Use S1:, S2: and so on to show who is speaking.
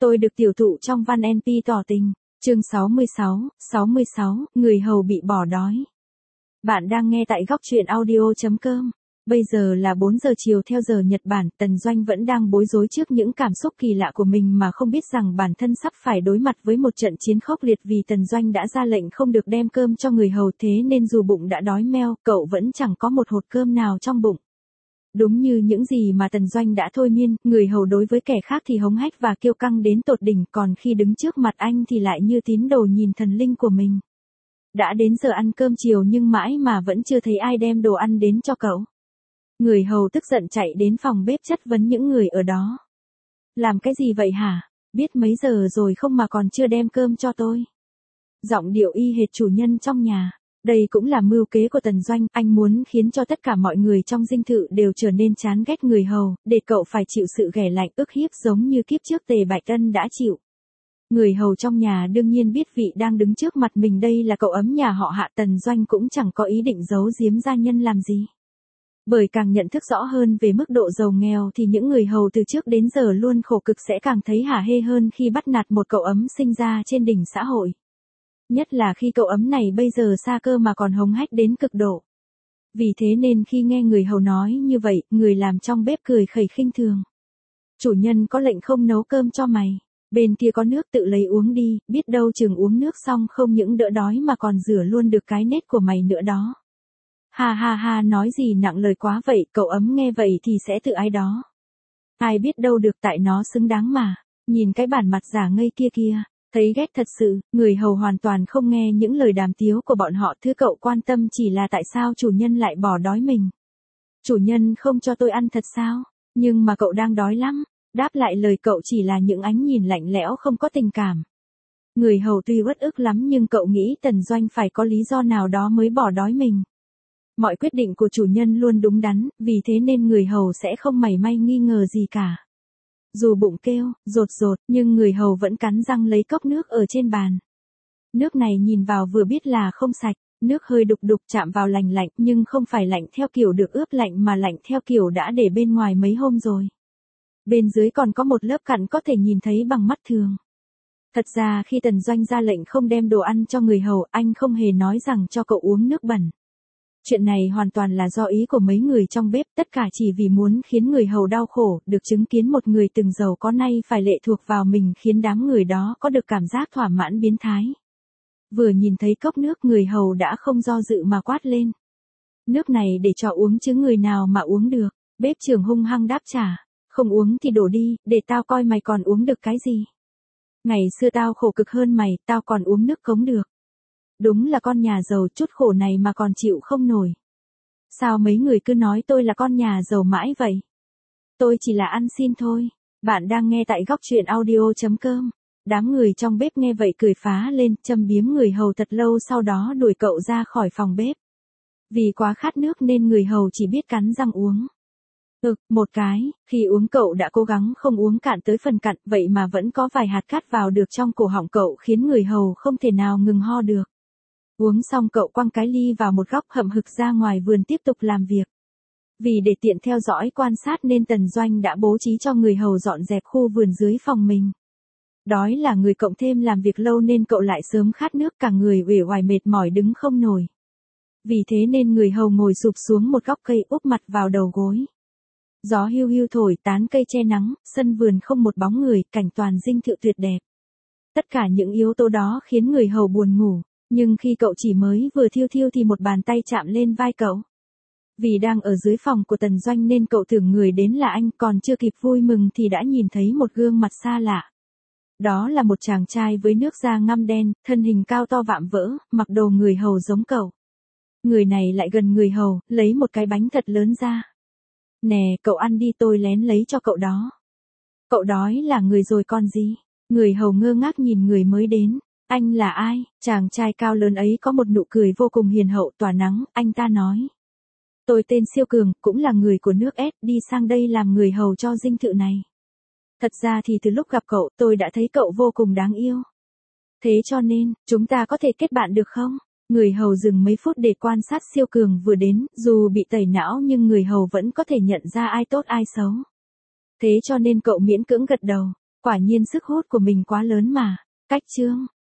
S1: Tôi được tiểu thụ trong văn NP tỏ tình. Chương 66, người hầu bị bỏ đói. Bạn đang nghe tại góc truyện audio.com. Bây giờ là 4 giờ chiều theo giờ Nhật Bản, Tần Doanh vẫn đang bối rối trước những cảm xúc kỳ lạ của mình mà không biết rằng bản thân sắp phải đối mặt với một trận chiến khốc liệt vì Tần Doanh đã ra lệnh không được đem cơm cho người hầu, thế nên dù bụng đã đói meo, cậu vẫn chẳng có một hột cơm nào trong bụng. Đúng như những gì mà Tần Doanh đã thôi miên, người hầu đối với kẻ khác thì hống hách và kiêu căng đến tột đỉnh, còn khi đứng trước mặt anh thì lại như tín đồ nhìn thần linh của mình. Đã đến giờ ăn cơm chiều nhưng mãi mà vẫn chưa thấy ai đem đồ ăn đến cho cậu. Người hầu tức giận chạy đến phòng bếp chất vấn những người ở đó. Làm cái gì vậy hả? Biết mấy giờ rồi không mà còn chưa đem cơm cho tôi. Giọng điệu y hệt chủ nhân trong nhà. Đây cũng là mưu kế của Tần Doanh, anh muốn khiến cho tất cả mọi người trong dinh thự đều trở nên chán ghét người hầu, để cậu phải chịu sự ghẻ lạnh ức hiếp giống như kiếp trước Tề Bạch Ân đã chịu. Người hầu trong nhà đương nhiên biết vị đang đứng trước mặt mình đây là cậu ấm nhà họ Hạ. Tần Doanh cũng chẳng có ý định giấu giếm gia nhân làm gì. Bởi càng nhận thức rõ hơn về mức độ giàu nghèo thì những người hầu từ trước đến giờ luôn khổ cực sẽ càng thấy hả hê hơn khi bắt nạt một cậu ấm sinh ra trên đỉnh xã hội. Nhất là khi cậu ấm này bây giờ xa cơ mà còn hống hách đến cực độ. Vì thế nên khi nghe người hầu nói như vậy, người làm trong bếp cười khẩy khinh thường. Chủ nhân có lệnh không nấu cơm cho mày. Bên kia có nước tự lấy uống đi, biết đâu chừng uống nước xong không những đỡ đói mà còn rửa luôn được cái nết của mày nữa đó. Ha ha ha, nói gì nặng lời quá vậy, cậu ấm nghe vậy thì sẽ tự ái đó. Ai biết đâu được, tại nó xứng đáng mà. Nhìn cái bản mặt giả ngây kia kìa. Thấy ghét thật sự, người hầu hoàn toàn không nghe những lời đàm tiếu của bọn họ. Thứ cậu quan tâm chỉ là tại sao chủ nhân lại bỏ đói mình. Chủ nhân không cho tôi ăn thật sao? Nhưng mà cậu đang đói lắm. Đáp lại lời cậu chỉ là những ánh nhìn lạnh lẽo không có tình cảm. Người hầu tuy uất ức lắm nhưng cậu nghĩ Tần Doanh phải có lý do nào đó mới bỏ đói mình. Mọi quyết định của chủ nhân luôn đúng đắn, vì thế nên người hầu sẽ không mảy may nghi ngờ gì cả. Dù bụng kêu, rột rột, nhưng người hầu vẫn cắn răng lấy cốc nước ở trên bàn. Nước này nhìn vào vừa biết là không sạch, nước hơi đục đục chạm vào lạnh lạnh, nhưng không phải lạnh theo kiểu được ướp lạnh mà lạnh theo kiểu đã để bên ngoài mấy hôm rồi. Bên dưới còn có một lớp cặn có thể nhìn thấy bằng mắt thường. Thật ra khi Tần Doanh ra lệnh không đem đồ ăn cho người hầu, anh không hề nói rằng cho cậu uống nước bẩn. Chuyện này hoàn toàn là do ý của mấy người trong bếp, tất cả chỉ vì muốn khiến người hầu đau khổ, được chứng kiến một người từng giàu có nay phải lệ thuộc vào mình khiến đám người đó có được cảm giác thỏa mãn biến thái. Vừa nhìn thấy cốc nước người hầu đã không do dự mà quát lên. Nước này để cho uống chứ người nào mà uống được, bếp trưởng hung hăng đáp trả, không uống thì đổ đi, để tao coi mày còn uống được cái gì. Ngày xưa tao khổ cực hơn mày, tao còn uống nước cống được. Đúng là con nhà giàu, chút khổ này mà còn chịu không nổi. Sao mấy người cứ nói tôi là con nhà giàu mãi vậy? Tôi chỉ là ăn xin thôi. Bạn đang nghe tại góc truyện audio.com. Đám người trong bếp nghe vậy cười phá lên, châm biếm người hầu thật lâu, sau đó đuổi cậu ra khỏi phòng bếp. Vì quá khát nước nên người hầu chỉ biết cắn răng uống. Một cái, khi uống cậu đã cố gắng không uống cạn tới phần cặn, vậy mà vẫn có vài hạt cát vào được trong cổ họng cậu khiến người hầu không thể nào ngừng ho được. Uống xong cậu quăng cái ly vào một góc hậm hực ra ngoài vườn tiếp tục làm việc. Vì để tiện theo dõi quan sát nên Tần Doanh đã bố trí cho người hầu dọn dẹp khu vườn dưới phòng mình. Đói là người cộng thêm làm việc lâu nên cậu lại sớm khát nước, cả người uể oải mệt mỏi đứng không nổi. Vì thế nên người hầu ngồi sụp xuống một góc cây úp mặt vào đầu gối. Gió hiu hiu thổi, tán cây che nắng, sân vườn không một bóng người, cảnh toàn dinh thự tuyệt đẹp. Tất cả những yếu tố đó khiến người hầu buồn ngủ. Nhưng khi cậu chỉ mới vừa thiêu thiêu thì một bàn tay chạm lên vai cậu. Vì đang ở dưới phòng của Tần Doanh nên cậu tưởng người đến là anh, còn chưa kịp vui mừng thì đã nhìn thấy một gương mặt xa lạ. Đó là một chàng trai với nước da ngăm đen, thân hình cao to vạm vỡ, mặc đồ người hầu giống cậu. Người này lại gần người hầu, lấy một cái bánh thật lớn ra. Nè, cậu ăn đi, tôi lén lấy cho cậu đó. Cậu đói là người rồi còn gì? Người hầu ngơ ngác nhìn người mới đến. Anh là ai? Chàng trai cao lớn ấy có một nụ cười vô cùng hiền hậu tỏa nắng, anh ta nói. Tôi tên Siêu Cường, cũng là người của nước S, đi sang đây làm người hầu cho dinh thự này. Thật ra thì từ lúc gặp cậu, tôi đã thấy cậu vô cùng đáng yêu. Thế cho nên, chúng ta có thể kết bạn được không? Người hầu dừng mấy phút để quan sát Siêu Cường vừa đến, dù bị tẩy não nhưng người hầu vẫn có thể nhận ra ai tốt ai xấu. Thế cho nên cậu miễn cưỡng gật đầu. Quả nhiên sức hút của mình quá lớn mà. Cách chương